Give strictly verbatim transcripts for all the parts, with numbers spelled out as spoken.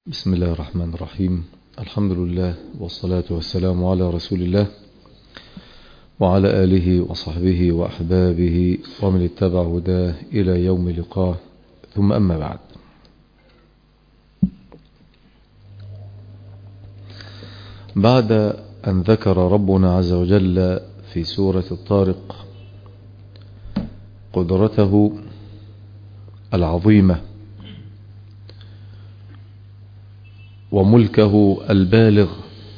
بسم الله الرحمن الرحيم. الحمد لله والصلاة والسلام على رسول الله وعلى آله وصحبه وأحبابه ومن اتبع هداه إلى يوم لقاه، ثم أما بعد. بعد أن ذكر ربنا عز وجل في سورة الطارق قدرته العظيمة وملكه البالغ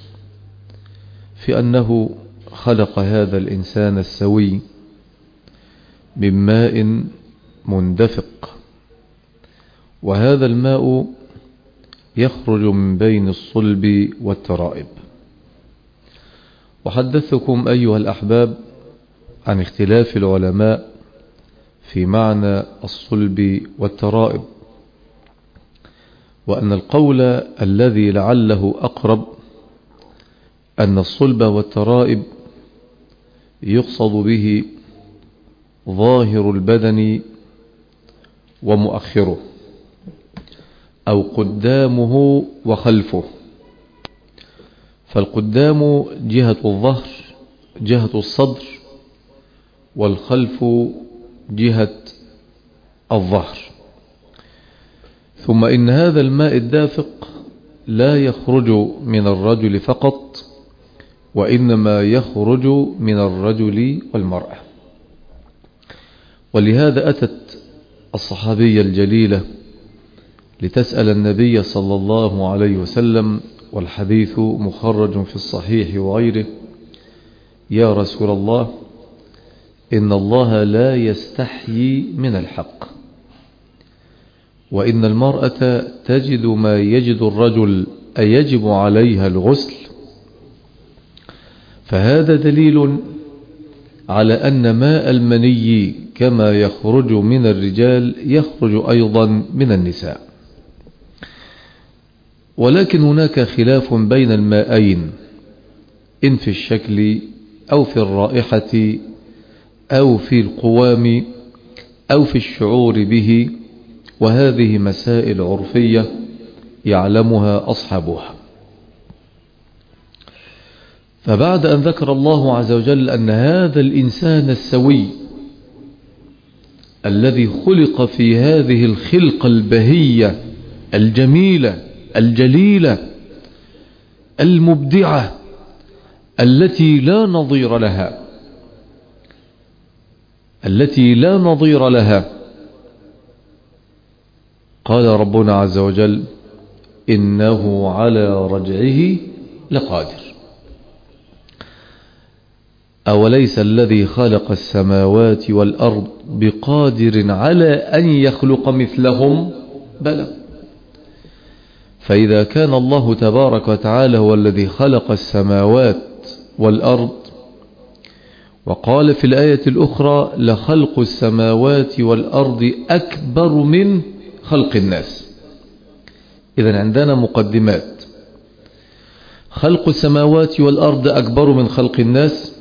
في أنه خلق هذا الإنسان السوي من ماء مندفق، وهذا الماء يخرج من بين الصلب والترائب. وحدثكم أيها الأحباب عن اختلاف العلماء في معنى الصلب والترائب، وأن القول الذي لعله أقرب أن الصلب والترائب يقصد به ظاهر البدن ومؤخره، أو قدامه وخلفه. فالقدام جهة الظهر جهة الصدر، والخلف جهة الظهر. ثم إن هذا الماء الدافق لا يخرج من الرجل فقط، وإنما يخرج من الرجل والمرأة. ولهذا أتت الصحابية الجليلة لتسأل النبي صلى الله عليه وسلم، والحديث مخرج في الصحيح وغيره: يا رسول الله، إن الله لا يستحيي من الحق، وإن المرأة تجد ما يجد الرجل أيجب عليها الغسل؟ فهذا دليل على أن ماء المني كما يخرج من الرجال يخرج أيضا من النساء. ولكن هناك خلاف بين المائين، إن في الشكل أو في الرائحة أو في القوام أو في الشعور به، وهذه مسائل عرفية يعلمها أصحابها. فبعد أن ذكر الله عز وجل أن هذا الإنسان السوي الذي خلق في هذه الخلقة البهية الجميلة الجليلة المبدعة التي لا نظير لها التي لا نظير لها قال ربنا عز وجل: إنه على رجعه لقادر. أوليس الذي خلق السماوات والأرض بقادر على أن يخلق مثلهم؟ بلى. فإذا كان الله تبارك وتعالى هو الذي خلق السماوات والأرض، وقال في الآية الأخرى: لخلق السماوات والأرض أكبر من خلق الناس. إذن عندنا مقدمات: خلق السماوات والأرض أكبر من خلق الناس.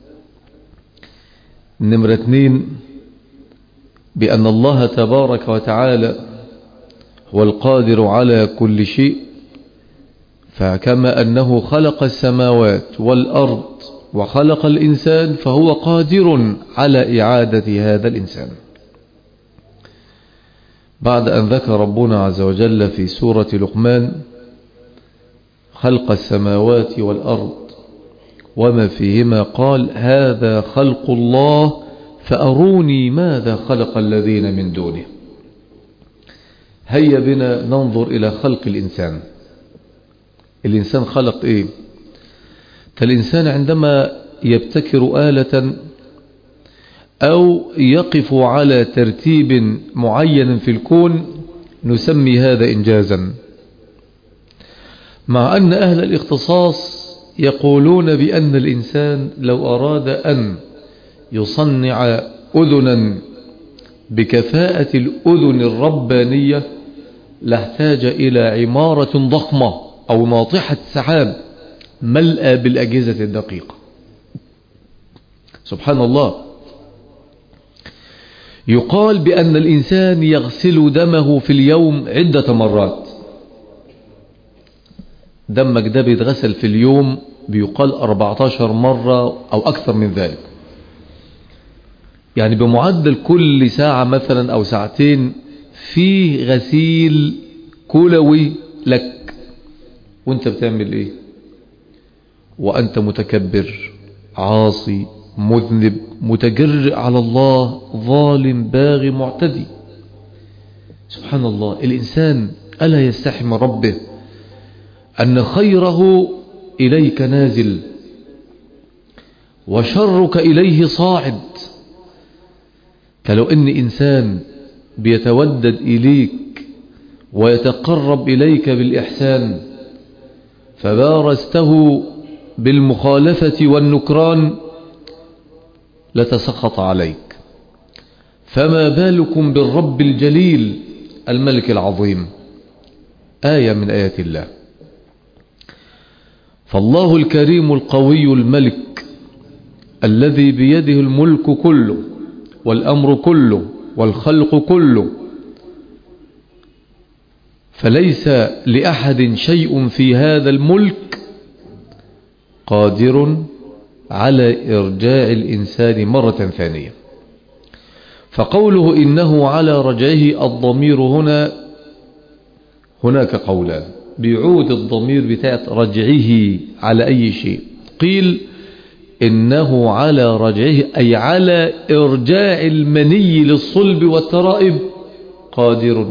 نمرة اثنين، بأن الله تبارك وتعالى هو القادر على كل شيء، فكما أنه خلق السماوات والأرض وخلق الإنسان فهو قادر على إعادة هذا الإنسان. بعد أن ذكر ربنا عز وجل في سورة لقمان خلق السماوات والأرض وما فيهما، قال: هذا خلق الله فأروني ماذا خلق الذين من دونه. هيا بنا ننظر إلى خلق الإنسان. الإنسان خلق إيه؟ فالإنسان عندما يبتكر آلة أو يقف على ترتيب معين في الكون نسمي هذا إنجازا، مع أن أهل الاختصاص يقولون بأن الإنسان لو أراد أن يصنع أذنا بكفاءة الأذن الربانية لاحتاج إلى عمارة ضخمة أو ناطحة سحاب ملأى بالأجهزة الدقيقة. سبحان الله. يقال بأن الإنسان يغسل دمه في اليوم عدة مرات، دمك ده بيتغسل في اليوم بيقال أربعتاشر مرة أو أكثر من ذلك. يعني بمعدل كل ساعة مثلا أو ساعتين في غسيل كلوي لك، وانت بتعمل ايه؟ وأنت متكبر عاصي مذنب متجرئ على الله ظالم باغي معتدي. سبحان الله، الإنسان ألا يستحي من ربه أن خيره إليك نازل وشرك إليه صاعد. فلو أن إنسان بيتودد إليك ويتقرب إليك بالإحسان فبارزته بالمخالفة والنكران لتسخط عليك، فما بالكم بالرب الجليل الملك العظيم. آية من آيات الله. فالله الكريم القوي الملك الذي بيده الملك كله والأمر كله والخلق كله، فليس لأحد شيء في هذا الملك قادر على إرجاع الإنسان مرة ثانية. فقوله إنه على رجعه الضمير هنا هناك قولان، بيعود الضمير بتاعت رجعه على أي شيء. قيل إنه على رجعه أي على إرجاع المني للصلب والترائب قادر.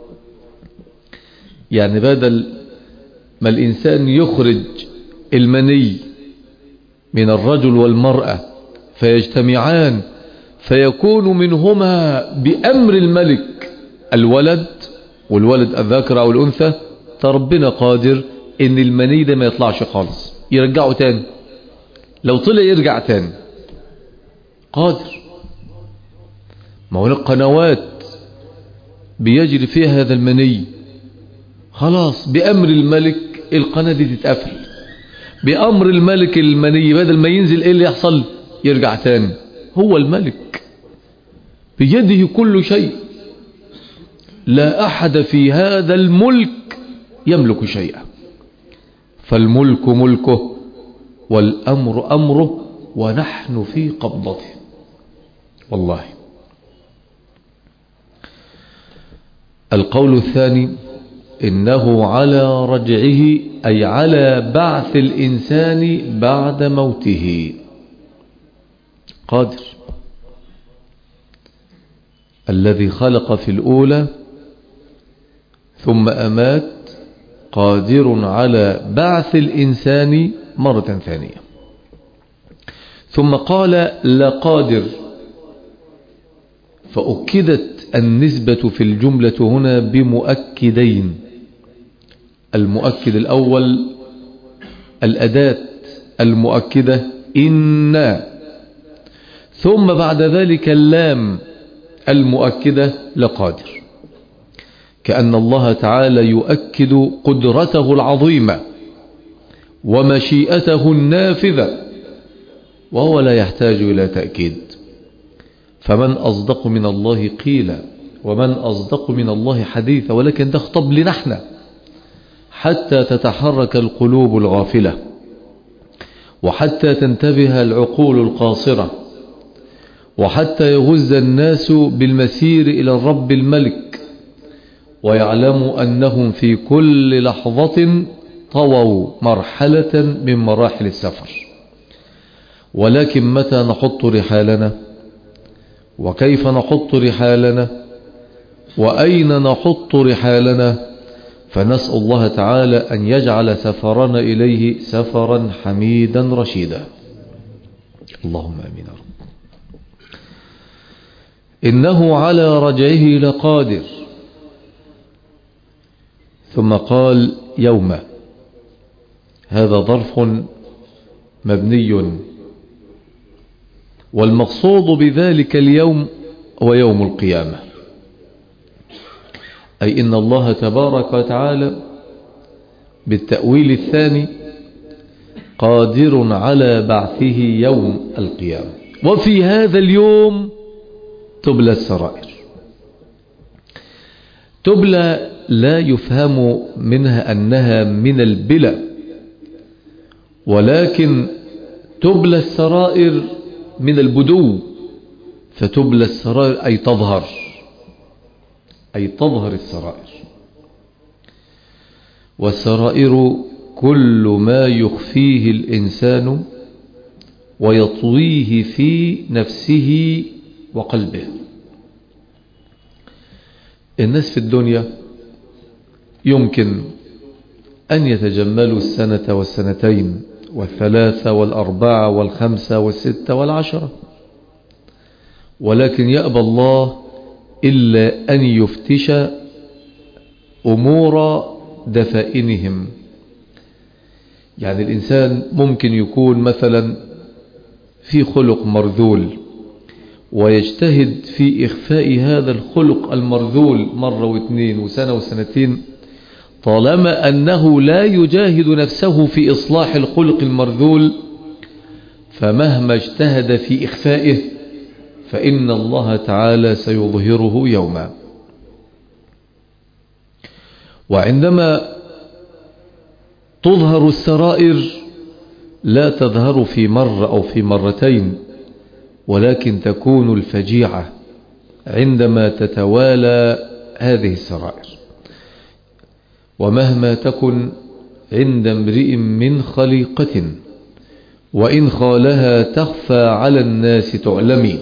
يعني بدل ما الإنسان يخرج المني من الرجل والمرأة فيجتمعان فيكون منهما بأمر الملك الولد، والولد الذكر أو الأنثى، فربنا قادر إن المني ده ما يطلعش خالص، يرجعه تاني، لو طلع يرجع تاني، قادر. ما هناك قنوات بيجري فيها هذا المني، خلاص بأمر الملك القناة دي تتقفل، بأمر الملك المني بدل ما ينزل ايه اللي يحصل؟ يرجع تاني. هو الملك بيده كل شيء، لا أحد في هذا الملك يملك شيئا، فالملك ملكه والأمر أمره ونحن في قبضته. والله. القول الثاني إنه على رجعه أي على بعث الإنسان بعد موته قادر. الذي خلق في الأولى ثم أمات قادر على بعث الإنسان مرة ثانية. ثم قال لقادر، فأكدت النسبة في الجملة هنا بمؤكدين. المؤكد الأول الأداة المؤكدة إنا، ثم بعد ذلك اللام المؤكدة لقادر، كأن الله تعالى يؤكد قدرته العظيمة ومشيئته النافذة، وهو لا يحتاج إلى تأكيد. فمن أصدق من الله قيلا ومن أصدق من الله حديثا. ولكن ده خطب لنا احنا حتى تتحرك القلوب الغافلة، وحتى تنتبه العقول القاصرة، وحتى يغز الناس بالمسير إلى الرب الملك، ويعلموا أنهم في كل لحظة طووا مرحلة من مراحل السفر. ولكن متى نحط رحالنا؟ وكيف نحط رحالنا؟ وأين نحط رحالنا؟ فنسأل الله تعالى أن يجعل سفرنا إليه سفرا حميدا رشيدا. اللهم آمين. رب إنه على رجعه لقادر. ثم قال يوم، هذا ظرف مبني، والمقصود بذلك اليوم هو يوم القيامة، أي إن الله تبارك وتعالى بالتأويل الثاني قادر على بعثه يوم القيامة. وفي هذا اليوم تبلى السرائر. تبلى لا يفهم منها أنها من البلى، ولكن تبلى السرائر من البدو، فتبلى السرائر أي تظهر، أي تظهر السرائر. والسرائر كل ما يخفيه الإنسان ويطويه في نفسه وقلبه. الناس في الدنيا يمكن أن يتجملوا السنة والسنتين والثلاثة والأربعة والخمسة والستة والعشرة، ولكن يأبى الله إلا أن يفتش أمور دفائنهم. يعني الإنسان ممكن يكون مثلا في خلق مرذول ويجتهد في إخفاء هذا الخلق المرذول مرة واثنين وسنة وسنتين، طالما أنه لا يجاهد نفسه في إصلاح الخلق المرذول، فمهما اجتهد في إخفائه فإن الله تعالى سيظهره يوما. وعندما تظهر السرائر لا تظهر في مرة أو في مرتين، ولكن تكون الفجيعة عندما تتوالى هذه السرائر. ومهما تكن عند امرئ من خليقة وإن خالها تخفى على الناس تعلمي.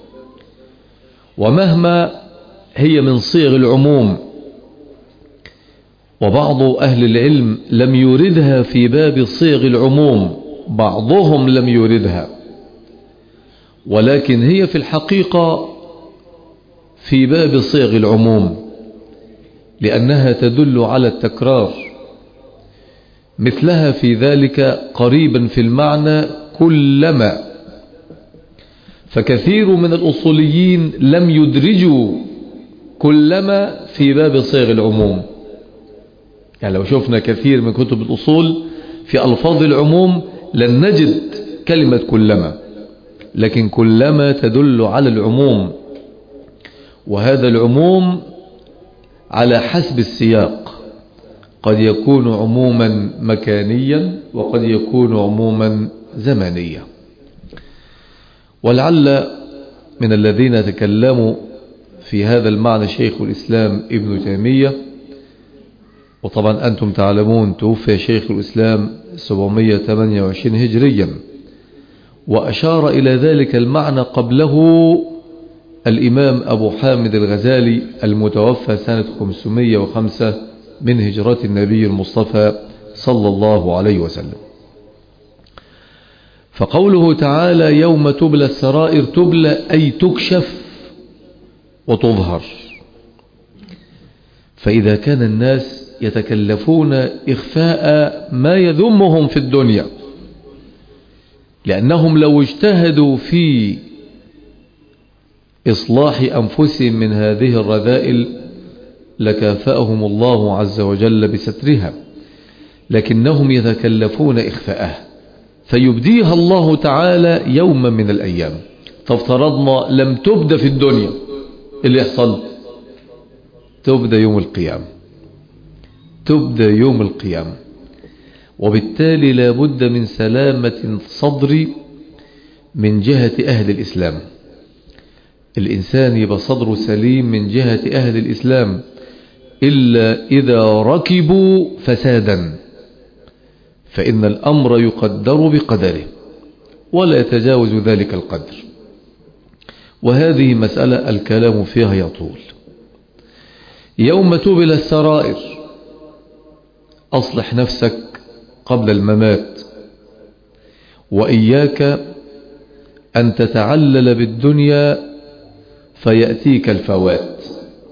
ومهما هي من صيغ العموم، وبعض أهل العلم لم يردها في باب صيغ العموم، بعضهم لم يردها، ولكن هي في الحقيقة في باب صيغ العموم، لأنها تدل على التكرار. مثلها في ذلك قريبا في المعنى كلما، فكثير من الأصوليين لم يدرجوا كلما في باب صيغ العموم. يعني لو شفنا كثير من كتب الأصول في ألفاظ العموم لن نجد كلمة كلما، لكن كلما تدل على العموم، وهذا العموم على حسب السياق، قد يكون عموما مكانيا وقد يكون عموما زمانيا. ولعل من الذين تكلموا في هذا المعنى شيخ الإسلام ابن تيمية، وطبعا أنتم تعلمون توفي شيخ الإسلام سبعمائة وثمانية وعشرين هجريا، وأشار إلى ذلك المعنى قبله الإمام أبو حامد الغزالي المتوفى سنة خمسمائة وخمسة من هجرة النبي المصطفى صلى الله عليه وسلم. فقوله تعالى يوم تبلى السرائر، تبلى أي تكشف وتظهر. فإذا كان الناس يتكلفون إخفاء ما يذمهم في الدنيا، لأنهم لو اجتهدوا في إصلاح أنفسهم من هذه الرذائل لكافأهم الله عز وجل بسترها، لكنهم يتكلفون إخفاءها فيبديها الله تعالى يوما من الأيام. فافترضنا لم تبدأ في الدنيا، اللي يحصل تبدأ يوم القيامة، تبدأ يوم القيامة. وبالتالي لا بد من سلامة صدر من جهة أهل الإسلام. الإنسان يبقى صدره سليم من جهة أهل الإسلام إلا إذا ركبوا فسادا، فإن الأمر يقدر بقدره ولا يتجاوز ذلك القدر. وهذه مسألة الكلام فيها يطول. يوم تبلى السرائر، أصلح نفسك قبل الممات، وإياك أن تتعلل بالدنيا فيأتيك الفوات،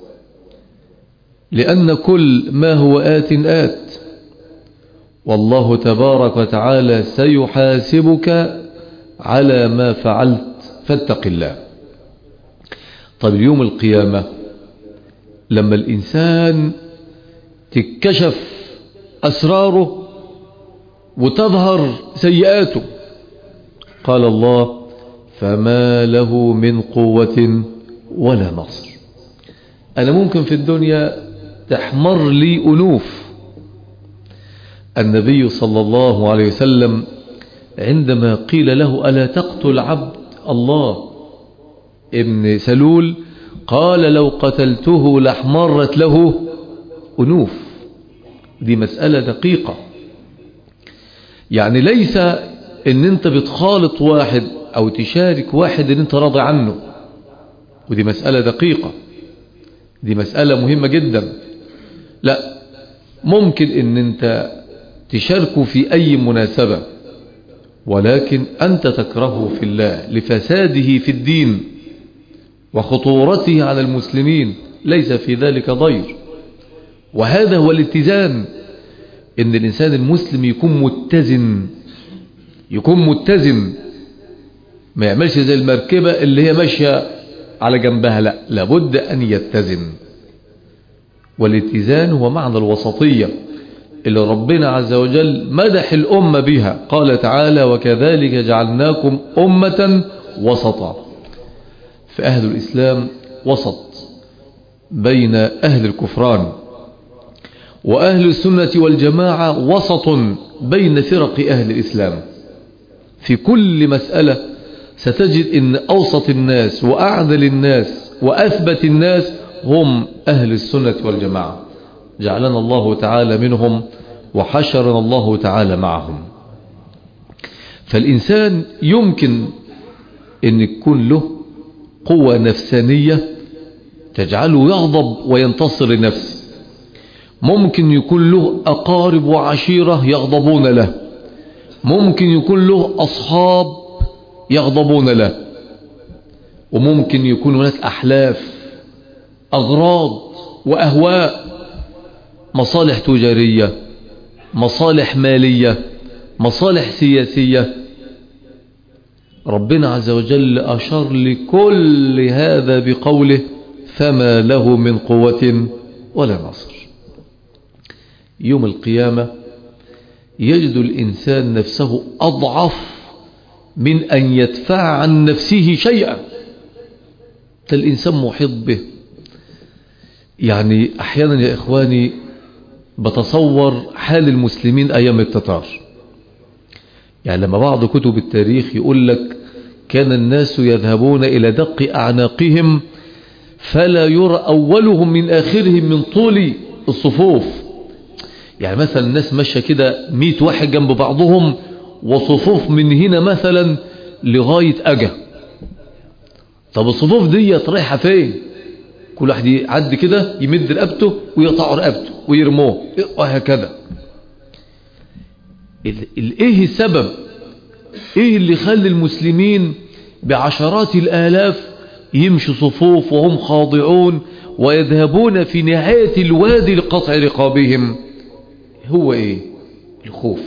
لأن كل ما هو آت آت، والله تبارك وتعالى سيحاسبك على ما فعلت، فاتق الله. طيب يوم القيامة لما الإنسان تكشف أسراره وتظهر سيئاته، قال الله فما له من قوة ولا نصر. أنا ممكن في الدنيا تحمر لي أنوف. النبي صلى الله عليه وسلم عندما قيل له ألا تقتل عبد الله ابن سلول قال لو قتلته لاحمرت له أنوف. دي مسألة دقيقة، يعني ليس ان انت بتخالط واحد او تشارك واحد ان انت راضي عنه، ودي مسألة دقيقة، دي مسألة مهمة جدا. لا، ممكن ان انت تشاركه في اي مناسبة، ولكن انت تكرهه في الله لفساده في الدين وخطورته على المسلمين، ليس في ذلك ضير. وهذا هو الاتزان، ان الانسان المسلم يكون متزن، يكون متزن، ما يعملش زي المركبة اللي هي ماشية على جنبها، لا، لابد ان يتزن. والاتزان هو معنى الوسطية اللي ربنا عز وجل مدح الأمة بها، قال تعالى وكذلك جعلناكم أمة وسطا. فأهل الإسلام وسط بين أهل الكفران، وأهل السنة والجماعة وسط بين فرق أهل الإسلام. في كل مسألة ستجد أن أوسط الناس وأعدل الناس وأثبت الناس هم أهل السنة والجماعة، جعلنا الله تعالى منهم وحشرنا الله تعالى معهم. فالإنسان يمكن أن يكون له قوة نفسانية تجعله يغضب وينتصر لنفسه، ممكن يكون له أقارب وعشيرة يغضبون له، ممكن يكون له أصحاب يغضبون له، وممكن يكون هناك أحلاف، أغراض وأهواء، مصالح تجارية، مصالح مالية، مصالح سياسية. ربنا عز وجل أشار لكل هذا بقوله فما له من قوة ولا نصر. يوم القيامة يجد الإنسان نفسه أضعف من أن يدفع عن نفسه شيئا. الإنسان محيط به. يعني أحيانا يا إخواني بتصور حال المسلمين أيام التتار. يعني لما بعض كتب التاريخ يقول لك كان الناس يذهبون إلى دق أعناقهم فلا يرى أولهم من آخرهم من طول الصفوف. يعني مثلا الناس ماشية كده مئة واحد جنب بعضهم وصفوف من هنا مثلا لغاية أجا. طب الصفوف دي رايحة فين؟ كل واحد يعدي كده يمد رقبته ويقطع رقبته ويرموه وهكذا. ايه السبب؟ ايه اللي خلى المسلمين بعشرات الآلاف يمشوا صفوف وهم خاضعون ويذهبون في نهاية الوادي لقطع رقابهم؟ هو ايه؟ الخوف.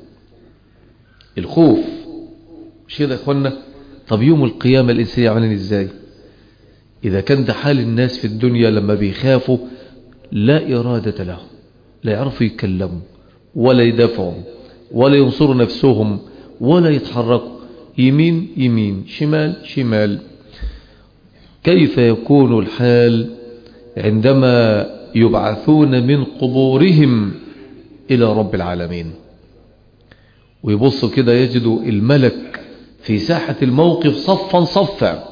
الخوف مش كده يا اخوانا؟ طب يوم القيامة الإنسان يعملين ازاي؟ إذا كان ده حال الناس في الدنيا لما بيخافوا لا إرادة لهم، لا يعرفوا يتكلموا ولا يدافعوا ولا ينصروا نفسهم ولا يتحركوا، يمين يمين شمال شمال. كيف يكون الحال عندما يبعثون من قبورهم إلى رب العالمين ويبصوا كده يجدوا الملك في ساحة الموقف صفا صفا؟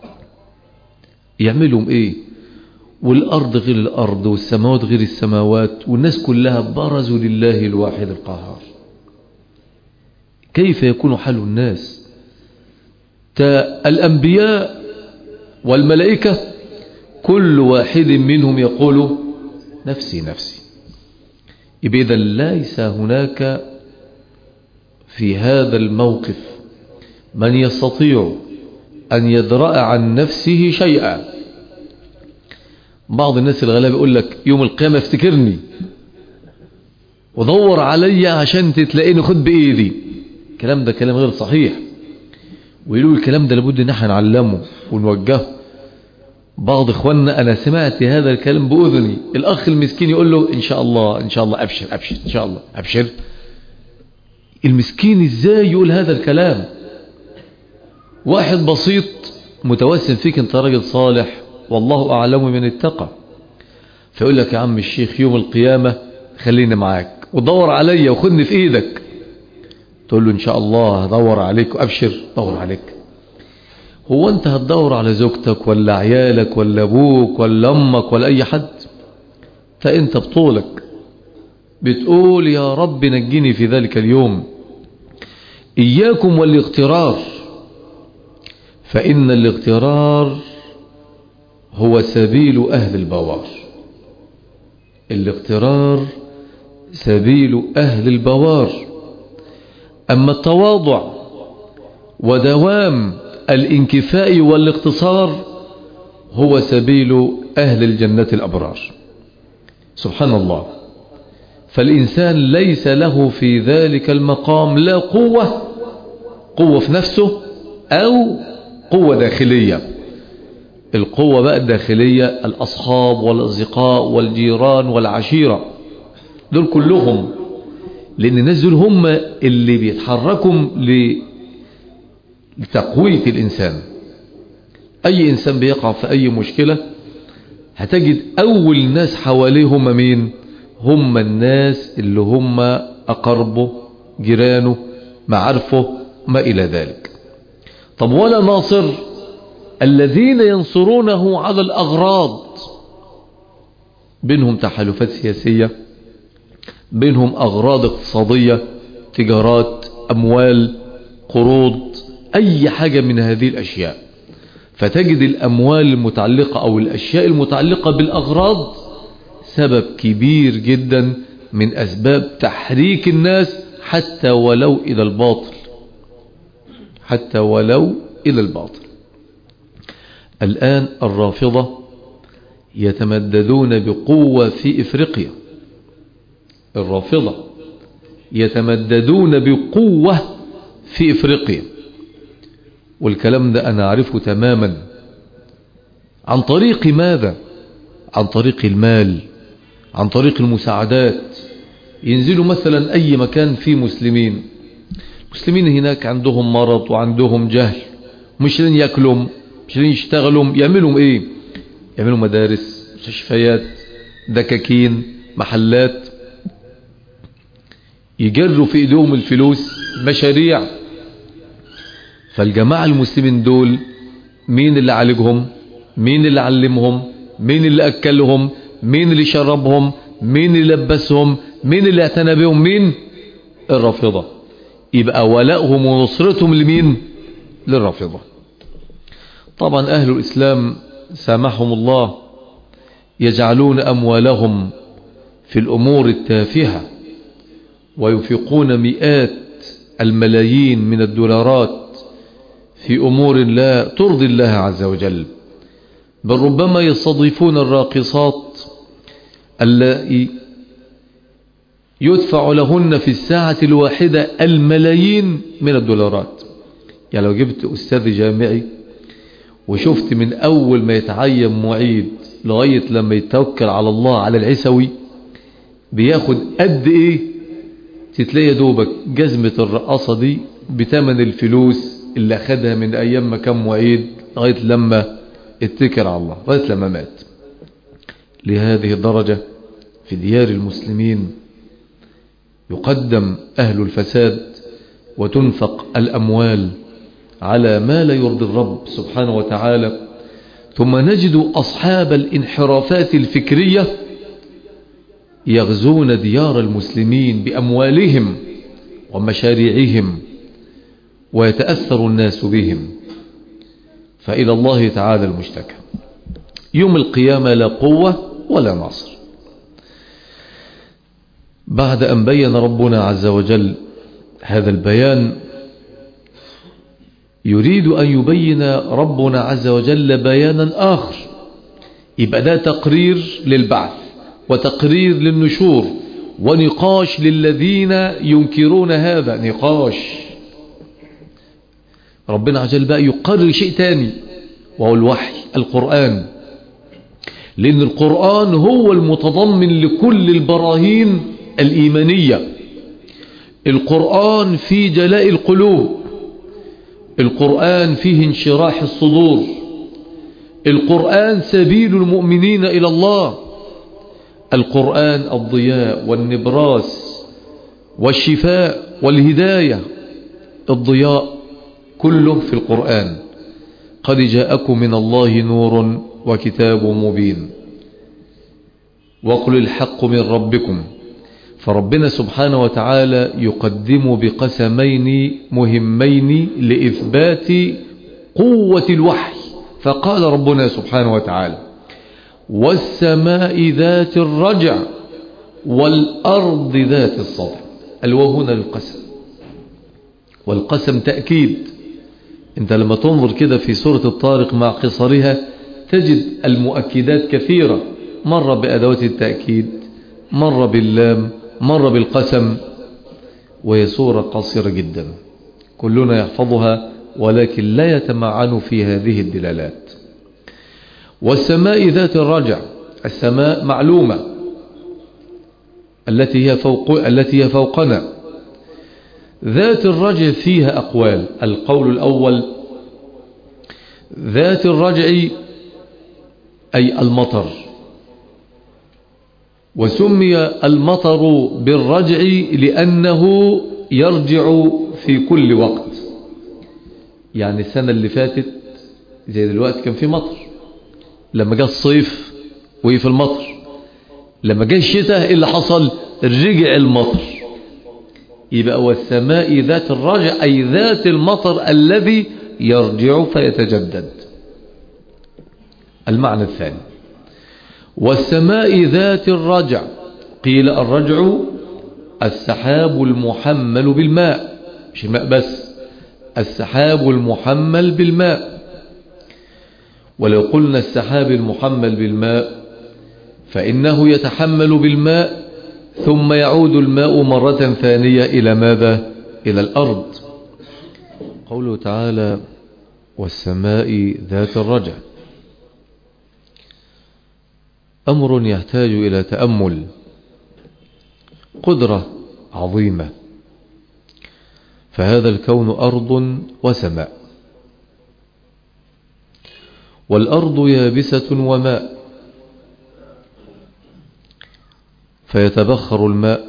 يعملهم ايه؟ والارض غير الارض والسماوات غير السماوات والناس كلها برزوا لله الواحد القهار. كيف يكون حال الناس؟ الانبياء والملائكة كل واحد منهم يقول نفسي نفسي. يبقى إذا ليس هناك في هذا الموقف من يستطيع أن يدرأ عن نفسه شيئا. بعض الناس الغلابة يقول لك يوم القيامة افتكرني ودور علي عشان تتلاقيني خد بإيدي. الكلام ده كلام غير صحيح، ويقولوا الكلام ده لابد ان احنا نعلمه ونوجهه. بعض اخواننا انا سمعت هذا الكلام بأذني، الاخ المسكين يقول له ان شاء الله ان شاء الله ابشر ابشر ان شاء الله ابشر. المسكين ازاي يقول هذا الكلام؟ واحد بسيط متوسم فيك انت راجل صالح والله اعلم من اتقى، فيقول لك يا عم الشيخ يوم القيامة خليني معاك ودور عليا وخدني في ايدك. تقول له إن شاء الله هدور عليك وأبشر، دور عليك. هو أنت هتدور على زوجتك ولا عيالك ولا أبوك ولا أمك ولا أي حد؟ فأنت بطولك بتقول يا رب نجني في ذلك اليوم. إياكم والاغترار، فإن الاغترار هو سبيل أهل البوار. الاغترار سبيل أهل البوار. أما التواضع ودوام الانكفاء والاقتصار هو سبيل أهل الجنة الأبرار. سبحان الله. فالإنسان ليس له في ذلك المقام لا قوة قوة في نفسه أو قوة داخلية. القوة بقى الداخلية الأصحاب والأصدقاء والجيران والعشيرة، دول كلهم، لأن الناس دول هم اللي بيتحركوا لتقوية الإنسان. أي إنسان بيقع في أي مشكلة هتجد أول ناس حواليه هم مين؟ هم الناس اللي هم أقربه، جيرانه، معارفه، ما إلى ذلك. طب ولا ناصر؟ الذين ينصرونه على الأغراض، بينهم تحالفات سياسية، بينهم أغراض اقتصادية، تجارات، أموال، قروض، أي حاجة من هذه الأشياء. فتجد الأموال المتعلقة أو الأشياء المتعلقة بالأغراض سبب كبير جدا من أسباب تحريك الناس حتى ولو إلى الباطل، حتى ولو إلى الباطل. الآن الرافضة يتمددون بقوة في إفريقيا. الرافضة يتمددون بقوة في إفريقيا، والكلام ده أنا أعرفه تماما. عن طريق ماذا؟ عن طريق المال، عن طريق المساعدات. ينزلوا مثلا أي مكان فيه مسلمين، مسلمين هناك عندهم مرض وعندهم جهل، مش لين يأكلهم، مش لين يشتغلوا، يعملوا إيه؟ يعملوا مدارس، مستشفيات، دكاكين، محلات، يجروا في إيديهم الفلوس، مشاريع. فالجماعة المسلمين دول مين اللي عالجهم؟ مين اللي علمهم؟ مين اللي أكلهم؟ مين اللي شربهم؟ مين اللي لبسهم؟ مين اللي اعتنى بهم؟ مين؟ الرافضة. يبقى ولائهم ونصرتهم لمين؟ للرافضة. طبعا أهل الإسلام سامحهم الله يجعلون أموالهم في الأمور التافهة وينفقون مئات الملايين من الدولارات في أمور لا ترضي الله عز وجل، بل ربما يستضيفون الراقصات اللائي يدفع لهن في الساعة الواحدة الملايين من الدولارات. يعني لو جبت أستاذ جامعي وشفت من أول ما يتعين معيد لغاية لما يتوكل على الله على العسوي بياخد قد إيه، تتلاقي دوبك جزمة الرقاصة دي بتمن الفلوس اللي أخدها من أيام ما كان معيد لغاية لما اتكل على الله، لغاية لما مات. لهذه الدرجة في ديار المسلمين يقدم أهل الفساد وتنفق الأموال على ما لا يرضي الرب سبحانه وتعالى. ثم نجد أصحاب الانحرافات الفكرية يغزون ديار المسلمين بأموالهم ومشاريعهم ويتأثر الناس بهم، فإلى الله تعالى المشتكى. يوم القيامة لا قوة ولا نصر. بعد أن بين ربنا عز وجل هذا البيان يريد أن يبين ربنا عز وجل بيانا آخر. يبقى ده تقرير للبعث وتقرير للنشور ونقاش للذين ينكرون هذا، نقاش. ربنا عز وجل بقى يقرر شيء تاني وهو الوحي، القرآن، لأن القرآن هو المتضمن لكل البراهين الإيمانية. القرآن فيه جلاء القلوب، القرآن فيه انشراح الصدور، القرآن سبيل المؤمنين إلى الله، القرآن الضياء والنبراس والشفاء والهداية الضياء كله في القرآن. قد جاءكم من الله نور وكتاب مبين وقل الحق من ربكم. فربنا سبحانه وتعالى يقدم بقسمين مهمين لإثبات قوة الوحي. فقال ربنا سبحانه وتعالى والسماء ذات الرجع والأرض ذات الصدع. الواو هنا للقسم، والقسم تأكيد. انت لما تنظر كده في سورة الطارق مع قصرها تجد المؤكدات كثيرة، مرة بأدوات التأكيد، مرة باللام، مرة بالقسم، وهي سورة قصيرة جدا كلنا يحفظها ولكن لا يتمعن في هذه الدلالات. والسماء ذات الرجع، السماء معلومة التي هي فوق التي هي فوقنا. ذات الرجع فيها أقوال. القول الأول ذات الرجع أي المطر، وسمي المطر بالرجع لأنه يرجع في كل وقت. يعني السنة اللي فاتت زي دلوقتي كان في مطر، لما جاء الصيف وقف المطر، لما جاء الشتاء إيه اللي حصل؟ رجع المطر. يبقى والسماء ذات الرجع أي ذات المطر الذي يرجع فيتجدد. المعنى الثاني والسماء ذات الرجع، قيل الرجع السحاب المحمل بالماء، مش الماء بس، السحاب المحمل بالماء. ولو قلنا السحاب المحمل بالماء فإنه يتحمل بالماء ثم يعود الماء مرة ثانية إلى ماذا؟ إلى الأرض. قوله تعالى والسماء ذات الرجع أمر يحتاج إلى تأمل، قدرة عظيمة. فهذا الكون أرض وسماء، والأرض يابسة وماء، فيتبخر الماء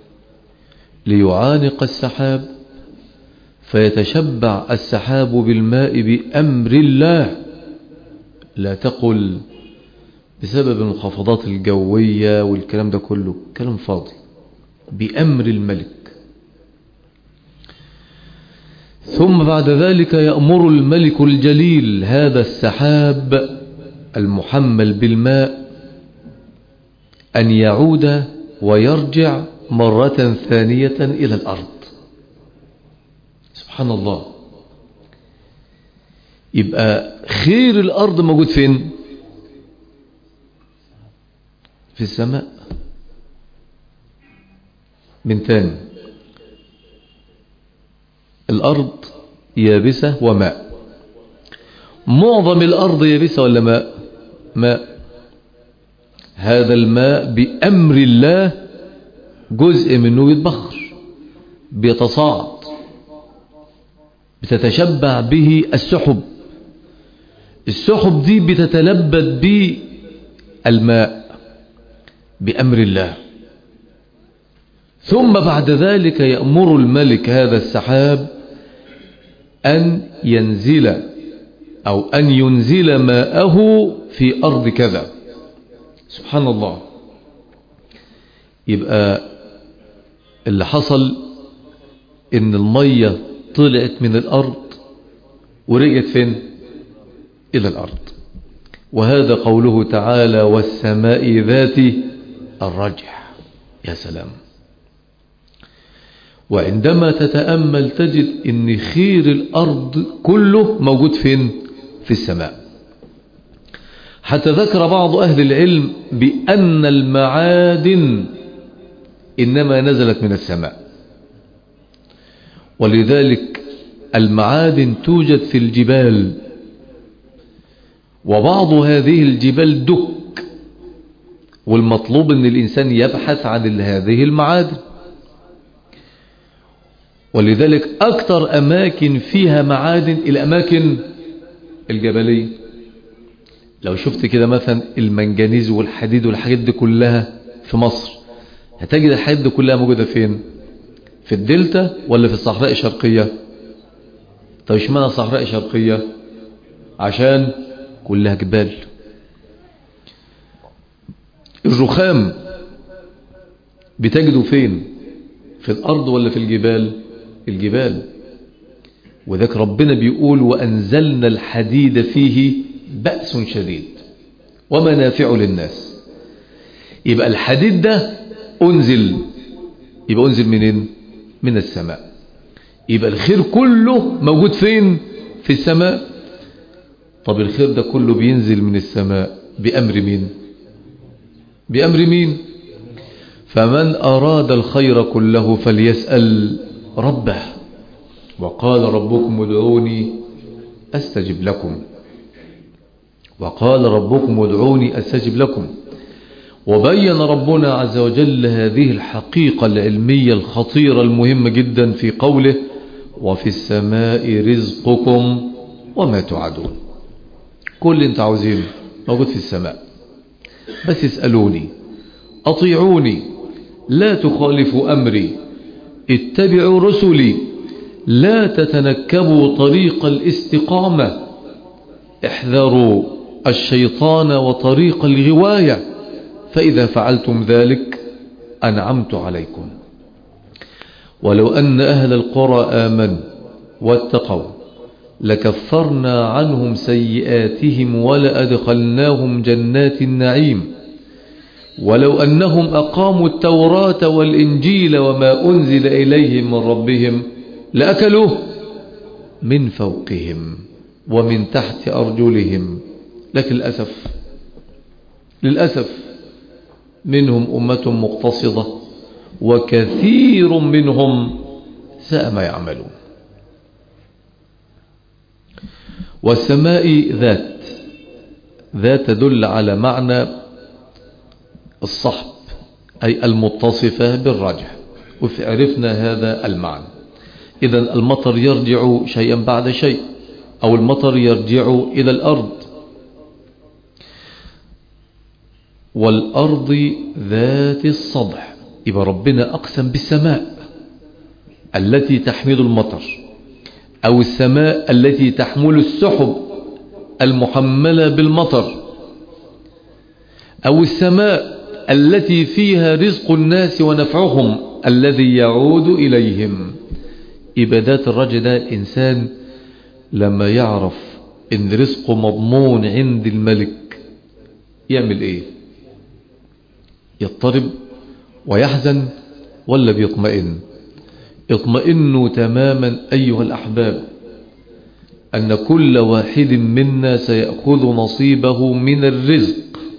ليعانق السحاب فيتشبع السحاب بالماء بأمر الله. لا تقل بسبب المنخفضات الجوية والكلام ده كله، كلام فاضي، بأمر الملك. ثم بعد ذلك يأمر الملك الجليل هذا السحاب المحمل بالماء أن يعود ويرجع مرة ثانية إلى الأرض. سبحان الله. يبقى خير الأرض موجود فين؟ في السماء. من تاني، الأرض يابسة وماء. معظم الأرض يابسة ولا ماء؟ ماء. هذا الماء بأمر الله جزء منه يتبخر، بيتصاعد، بتتشبع به السحب. السحب دي بتتلبد بالماء بأمر الله. ثم بعد ذلك يأمر الملك هذا السحاب أن ينزل أو أن ينزل ماءه في أرض كذا. سبحان الله. يبقى اللي حصل إن المية طلعت من الأرض ورجعت فين؟ إلى الأرض. وهذا قوله تعالى والسماء ذات الرجع. يا سلام. وعندما تتأمل تجد ان خير الأرض كله موجود فين؟ في السماء. حتى ذكر بعض أهل العلم بأن المعادن إنما نزلت من السماء، ولذلك المعادن توجد في الجبال، وبعض هذه الجبال دك، والمطلوب أن الإنسان يبحث عن هذه المعادن. ولذلك أكثر أماكن فيها معادن الأماكن الجبلية. لو شفت كده مثلا المنجنيز والحديد والحاجات دي كلها في مصر، هتجد الحاجات دي كلها موجودة فين؟ في الدلتا ولا في الصحراء الشرقية؟ طيب اشمعنى صحراء شرقية؟ عشان كلها جبال. الرخام بتجده فين؟ في الأرض ولا في الجبال؟ الجبال. وذاك ربنا بيقول وأنزلنا الحديد فيه بأس شديد ومنافع للناس. يبقى الحديد ده أنزل، يبقى أنزل منين؟ من السماء. يبقى الخير كله موجود فين؟ في السماء. طب الخير ده كله بينزل من السماء بأمر مين؟ بأمر مين؟ فمن أراد الخير كله فليسأل ربه، وقال ربكم ادعوني أستجب لكم، وقال ربكم ادعوني أستجب لكم. وبين ربنا عز وجل هذه الحقيقة العلمية الخطيرة المهمة جدا في قوله وفي السماء رزقكم وما توعدون. كل اللي انت عاوزينه موجود في السماء، بس اسألوني أطيعوني لا تخالفوا أمري اتبعوا رسلي لا تتنكبوا طريق الاستقامة احذروا الشيطان وطريق الغواية فإذا فعلتم ذلك أنعمت عليكم. ولو أن أهل القرى آمنوا واتقوا لكفرنا عنهم سيئاتهم ولأدخلناهم جنات النعيم ولو أنهم أقاموا التوراة والإنجيل وما أنزل إليهم من ربهم لأكلوا من فوقهم ومن تحت أرجلهم. لكن للأسف للأسف منهم أمة مقتصدة وكثير منهم ساء ما يعملون. والسماء ذات ذات تدل على معنى الصحب أي المتصفة بالرجح، وعرفنا هذا المعنى. إذن المطر يرجع شيئا بعد شيء أو المطر يرجع إلى الأرض. والأرض ذات الصدع، يبقى ربنا أقسم بالسماء التي تحمل المطر أو السماء التي تحمل السحب المحملة بالمطر أو السماء التي فيها رزق الناس ونفعهم الذي يعود إليهم. يبقى ذات الرجع ده الإنسان لما يعرف إن رزقه مضمون عند الملك يعمل إيه؟ يضطرب ويحزن ولا بيطمئن؟ اطمئنوا تماما أيها الأحباب أن كل واحد منا سيأخذ نصيبه من الرزق.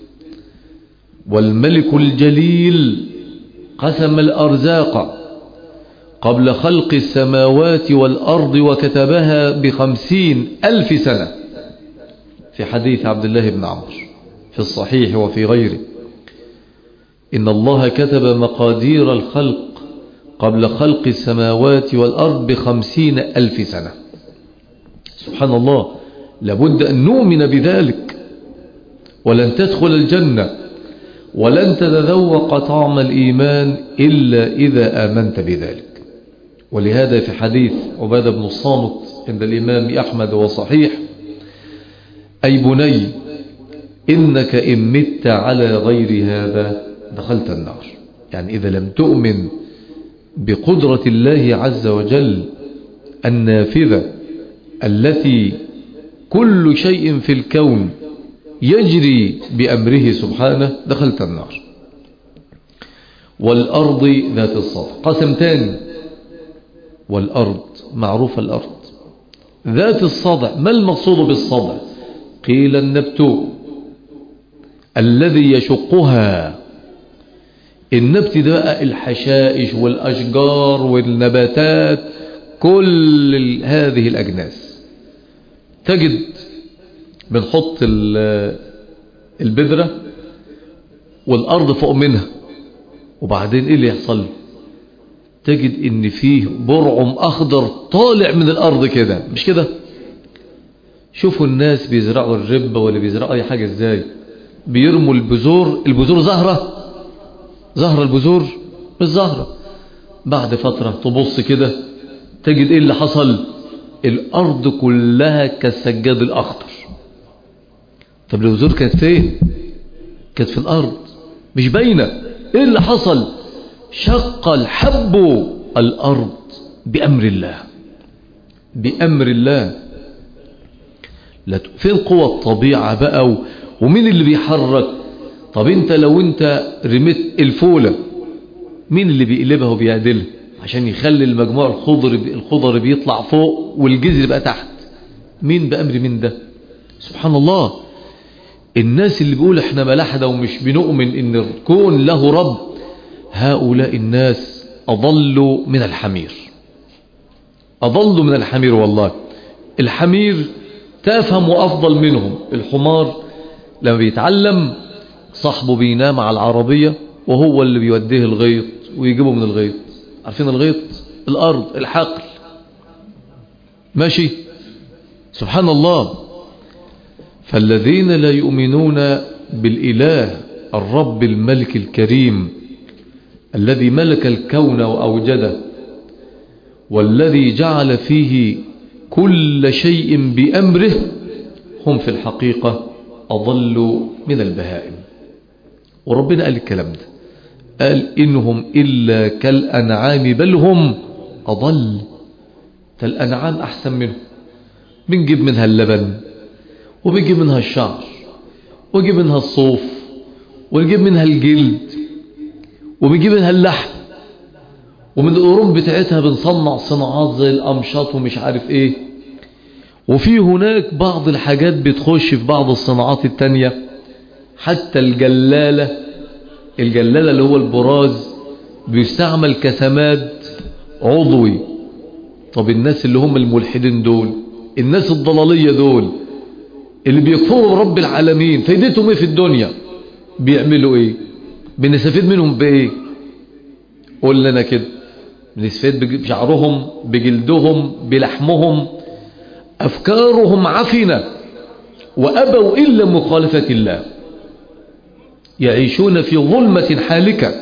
والملك الجليل قسم الأرزاق قبل خلق السماوات والأرض وكتبها بخمسين ألف سنة في حديث عبد الله بن عمرو في الصحيح وفي غيره إن الله كتب مقادير الخلق قبل خلق السماوات والأرض بخمسين ألف سنة. سبحان الله، لابد أن نؤمن بذلك. ولن تدخل الجنة ولن تتذوق طعم الإيمان إلا إذا آمنت بذلك. ولهذا في حديث عبادة بن الصامت عند الإمام أحمد وصحيح أي بني إنك إن مت على غير هذا دخلت النار. يعني إذا لم تؤمن بقدرة الله عز وجل النافذة التي كل شيء في الكون يجري بأمره سبحانه دخلت النار. والأرض ذات الصدع قسم تاني. والأرض معروف الأرض ذات الصدع. ما المقصود بالصدع؟ قيل النبت الذي يشقها. النبت ده الحشائش والأشجار والنباتات كل هذه الأجناس. تجد بنحط البذرة والأرض فوق منها وبعدين إيه اللي يحصل؟ تجد إن فيه برعم أخضر طالع من الأرض كده، مش كده؟ شوفوا الناس بيزرعوا الربة ولا بيزرعوا أي حاجة إزاي؟ بيرموا البذور. البذور زهرة زهرة البذور مش زهرة. بعد فترة تبص كده تجد إيه اللي حصل؟ الأرض كلها كالسجاد الأخضر. طب البذور كانت فين؟ كانت في الأرض مش باينة. إيه اللي حصل؟ شق الحب الأرض بأمر الله، بأمر الله. فين قوة الطبيعة بقى؟ ومين اللي بيحرك؟ طب انت لو انت رميت الفولة، مين اللي بيقلبها وبيعدلها عشان يخلي المجموع الخضر الخضر بيطلع فوق والجذر بقى تحت؟ مين؟ بأمر من ده؟ سبحان الله. الناس اللي بيقول احنا ملاحدة ومش بنؤمن ان الكون له رب، هؤلاء الناس أضلوا من الحمير، أضلوا من الحمير والله. الحمير تفهم وأفضل منهم. الحمار لما بيتعلم صاحبه بينام على العربية وهو اللي بيوديه الغيط ويجيبه من الغيط. عارفين الغيط؟ الأرض، الحقل، ماشي. سبحان الله. فالذين لا يؤمنون بالإله الرب الملك الكريم الذي ملك الكون وأوجده والذي جعل فيه كل شيء بأمره، هم في الحقيقة أضلوا من البهائم. وربنا قال الكلام ده، قال إنهم إلا كالأنعام بل هم أضل. الأنعام أحسن منهم، بنجيب منها اللبن وبنجيب منها الشعر ونجيب منها الصوف ونجيب منها الجلد وبنجيب منها اللحم، ومن القرون بتاعتها بنصنع صناعات زي الأمشاط ومش عارف ايه. وفي هناك بعض الحاجات بتخش في بعض الصناعات التانية، حتى الجلالة الجلالة اللي هو البراز بيستعمل كسماد عضوي. طب الناس اللي هم الملحدين دول، الناس الضلالية دول اللي بيكفروا رب العالمين، فايدتهم ايه في الدنيا؟ بيعملوا ايه؟ بنستفيد منهم بايه؟ قول لنا كده. بنستفيد بشعرهم، بجلدهم، بلحمهم. أفكارهم عفنة وأبوا إلا مخالفة الله، يعيشون في ظلمة حالكة،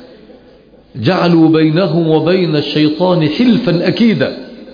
جعلوا بينهم وبين الشيطان حلفا أكيدا،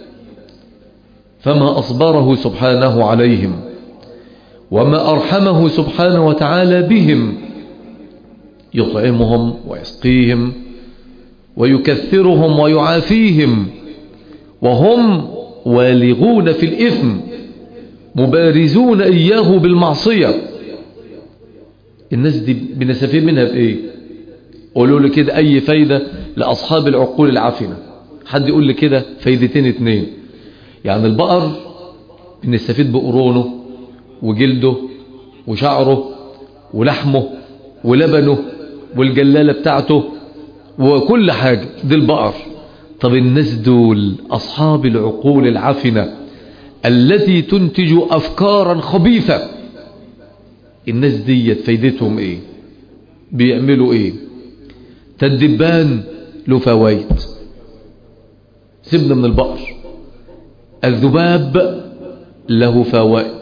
فما أصبره سبحانه عليهم وما أرحمه سبحانه وتعالى بهم. يطعمهم ويسقيهم ويكثرهم ويعافيهم وهم والغون في الإثم مبارزون إياه بالمعصية. الناس دي بنستفيد منها بإيه؟ قولوا لي كده أي فايدة لأصحاب العقول العافنة. حد يقول لي كده فايدتين اتنين. يعني البقر بنستفيد بقرونه وجلده وشعره ولحمه ولبنه والجلالة بتاعته وكل حاجة، دي البقر. طب الناس دول أصحاب العقول العفنة التي تنتج أفكارا خبيثة، الناس دي فايدتهم ايه؟ بيعملوا ايه؟ الدبان له فوائد، سيبنا من البقر. الذباب له فوائد،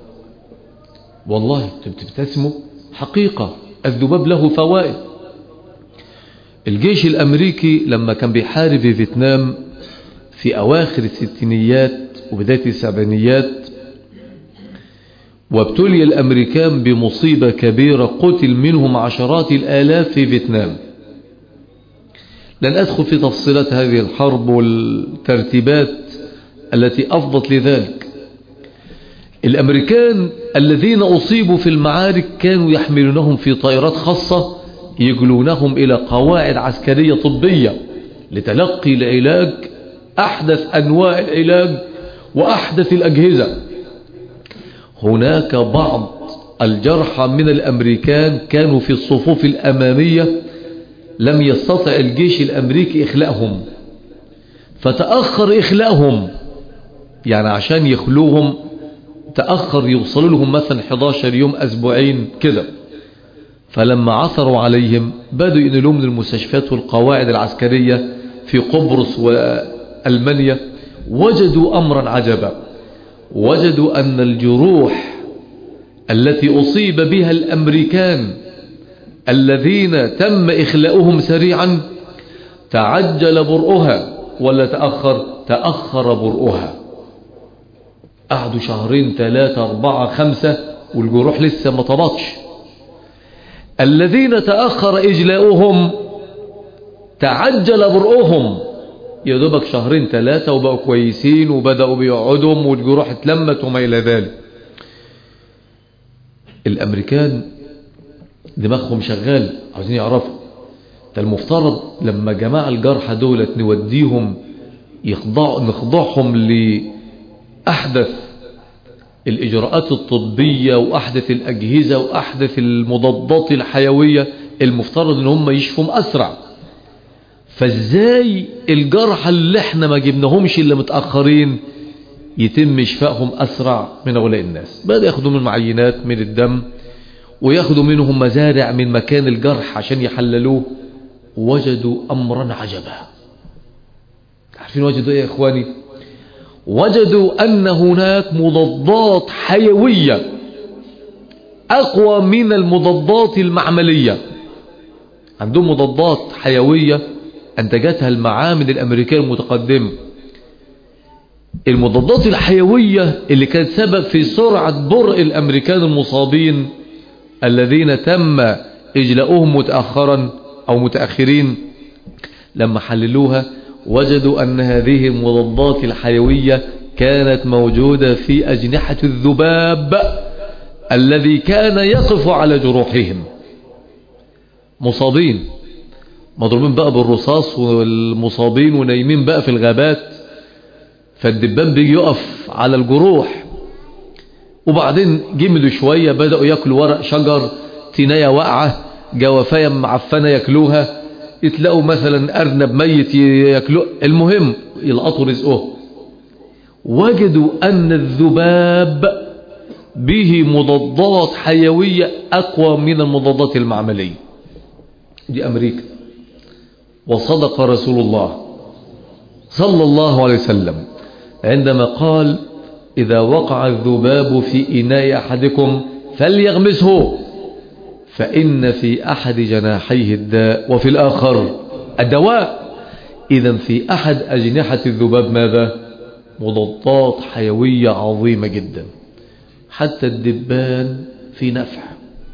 والله بتبتسموا حقيقة، الذباب له فوائد. الجيش الأمريكي لما كان بيحارب في فيتنام في أواخر الستينيات وبداية السبعينيات، وابتلي الأمريكان بمصيبة كبيرة، قتل منهم عشرات الآلاف في فيتنام. لن أدخل في تفصيلات هذه الحرب والترتيبات التي أفضت لذلك. الأمريكان الذين أصيبوا في المعارك كانوا يحملونهم في طائرات خاصة يجلونهم إلى قواعد عسكرية طبية لتلقي العلاج، أحدث أنواع العلاج وأحدث الأجهزة. هناك بعض الجرحى من الأمريكان كانوا في الصفوف الأمامية، لم يستطع الجيش الأمريكي إخلاءهم، فتأخر إخلاءهم، يعني عشان يخلوهم تأخر، يوصلوا لهم مثلا إحدى عشر يوم، أسبوعين كده. فلما عثروا عليهم بدأوا ينقلوا من المستشفيات والقواعد العسكرية في قبرص وألمانيا، وجدوا أمرا عجبا، وجدوا أن الجروح التي أصيب بها الأمريكان الذين تم إخلاؤهم سريعا تعجل برؤها ولا تأخر؟ تأخر برؤها. قعدوا شهرين ثلاثة أربعة خمسة والجروح لسه ما طبطش. الذين تأخر إجلاؤهم تعجل برؤهم، يا دوبك شهرين ثلاثة وبقوا كويسين وبدأوا بيقعدهم والجروح اتلمت وما إلى ذلك. الأمريكان دماغهم شغال، عاوزين يعرفوا ده المفترض لما جماعة الجرحى دولت نوديهم يخضع نخضعهم لأحدث الإجراءات الطبية وأحدث الأجهزة وأحدث المضادات الحيوية، المفترض ان هم يشفهم أسرع. فازاي الجرحى اللي احنا ما جبناهمش اللي متأخرين يتم شفائهم أسرع من هؤلاء الناس؟ بدأ ياخدوا من معينات من الدم وياخدوا منهم مزارع من مكان الجرح عشان يحللوه. وجدوا أمرا عجبا. عارفين وجدوا ايه يا اخواني؟ وجدوا أن هناك مضادات حيوية أقوى من المضادات المعملية. عندهم مضادات حيوية أنتجتها المعامل الأمريكية المتقدمة. المضادات الحيوية اللي كانت سبب في سرعة برء الأمريكان المصابين الذين تم إجلاؤهم متأخرا أو متأخرين، لما حللوها وجدوا أن هذه المضادات الحيوية كانت موجودة في أجنحة الذباب الذي كان يقف على جروحهم. مصابين مضروبين بقى بالرصاص والمصابين ونايمين بقى في الغابات، فالدبان بيجي يقف على الجروح. وبعدين جمدوا شوية بدأوا يأكلوا ورق شجر، تناية واقعة، جوافاية معفنة يأكلوها، يتلاقوا مثلا أرنب ميت يأكلوه، المهم يلقطوا رزقه. وجدوا أن الذباب به مضادات حيوية أقوى من المضادات المعملية. دي أمريكا. وصدق رسول الله صلى الله عليه وسلم عندما قال: إذا وقع الذباب في إناء أحدكم فليغمسه، فإن في أحد جناحيه الداء وفي الآخر الدواء. إذن في أحد أجنحة الذباب ماذا؟ مضادات حيوية عظيمة جدا. حتى الدبان في نفع.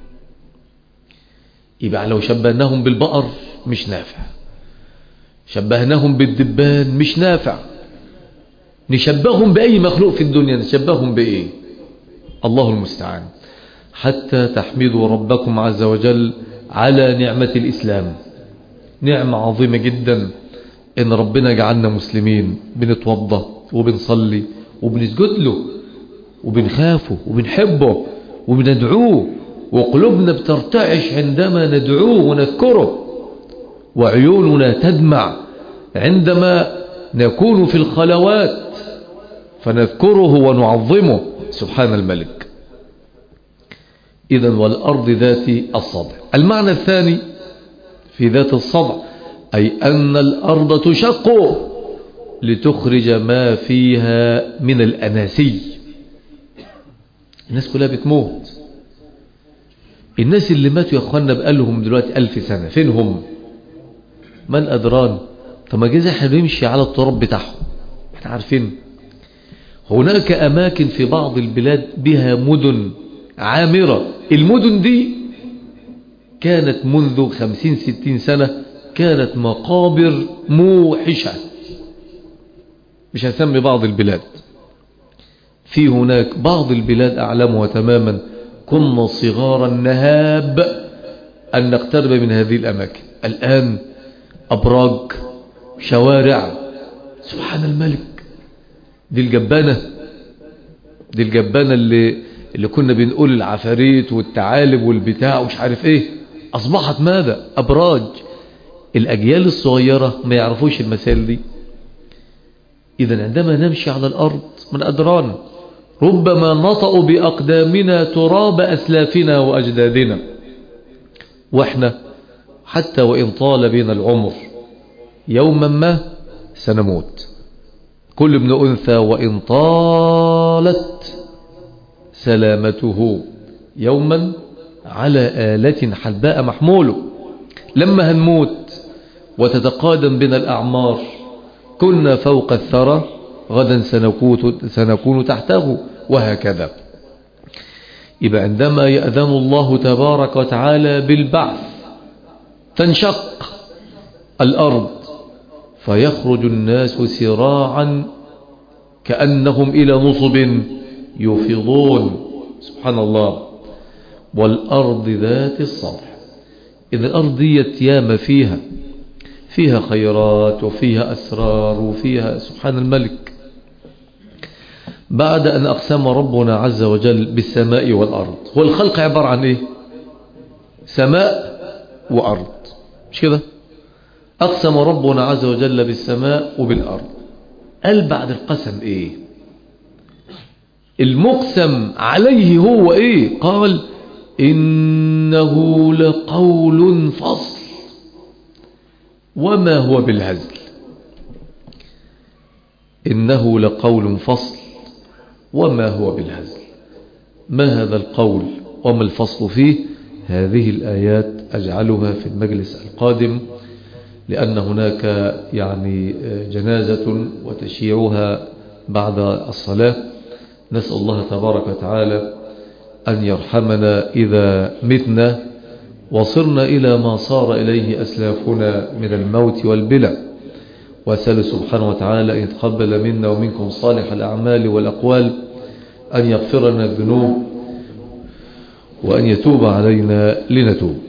يبقى لو شبهناهم بالبقر مش نافع، شبهناهم بالدبان مش نافع. نشبههم بأي مخلوق في الدنيا نشبههم بإيه؟ الله المستعان. حتى تحمدوا ربكم عز وجل على نعمة الإسلام. نعمة عظيمة جدا إن ربنا جعلنا مسلمين، بنتوضى وبنصلي وبنسجد له وبنخافه وبنحبه وبندعوه، وقلوبنا بترتعش عندما ندعوه ونذكره، وعيوننا تدمع عندما نكون في الخلوات فنذكره ونعظمه سبحان الملك. إذن والأرض ذات الصدع. المعنى الثاني في ذات الصدع أي أن الأرض تشق لتخرج ما فيها من الأناسي. الناس كلها بتموت. الناس اللي ماتوا يا أخوانا بقالهم دلوقتي ألف سنة فين هم؟ من أدران؟ طب ما جزء احنا نمشي على التراب بتاعهم. احنا عارفين هناك أماكن في بعض البلاد بها مدن عامرة. المدن دي كانت منذ خمسين ستين سنة كانت مقابر موحشة. مش هسمي بعض البلاد. في هناك بعض البلاد أعلمها تماما كنا صغارا نهاب أن نقترب من هذه الأماكن. الآن أبراج، شوارع، سبحان الملك. دي الجبانة دي الجبانة اللي, اللي كنا بنقول العفاريت والتعالب والبتاع ومش عارف ايه، أصبحت ماذا؟ أبراج. الأجيال الصغيرة ما يعرفوش المسائل دي. إذن عندما نمشي على الأرض من أدران ربما نطأ بأقدامنا تراب أسلافنا وأجدادنا، وإحنا حتى وإن طال بنا العمر يوما ما سنموت. كل ابن أنثى وإن طالت سلامته يوما على آلة حلباء محموله. لما هنموت وتتقادم بنا الأعمار كنا فوق الثرى غدا سنكون, سنكون تحته، وهكذا. يبقى عندما يأذن الله تبارك وتعالى بالبعث تنشق الأرض فيخرج الناس سراعا كأنهم إلى نصب يفيضون، سبحان الله. والأرض ذات الصدع، إذا الأرض ديت ياما فيها فيها خيرات وفيها أسرار وفيها سبحان الملك. بعد أن أقسم ربنا عز وجل بالسماء والأرض، هو الخلق عبارة عن إيه؟ سماء وأرض، مش كده؟ أقسم ربنا عز وجل بالسماء وبالأرض. قال بعد القسم إيه؟ المقسم عليه هو إيه؟ قال إنه لقول فصل وما هو بالهزل. إنه لقول فصل وما هو بالهزل. ما هذا القول وما الفصل فيه؟ هذه الآيات أجعلها في المجلس القادم، لأن هناك يعني جنازة وتشييعها بعد الصلاة. نسأل الله تبارك وتعالى أن يرحمنا إذا متنا وصرنا إلى ما صار إليه أسلافنا من الموت والبلع، وأسأل سبحانه وتعالى أن يتقبل منا ومنكم صالح الأعمال والأقوال، أن يغفر لنا الذنوب وأن يتوب علينا لنتوب.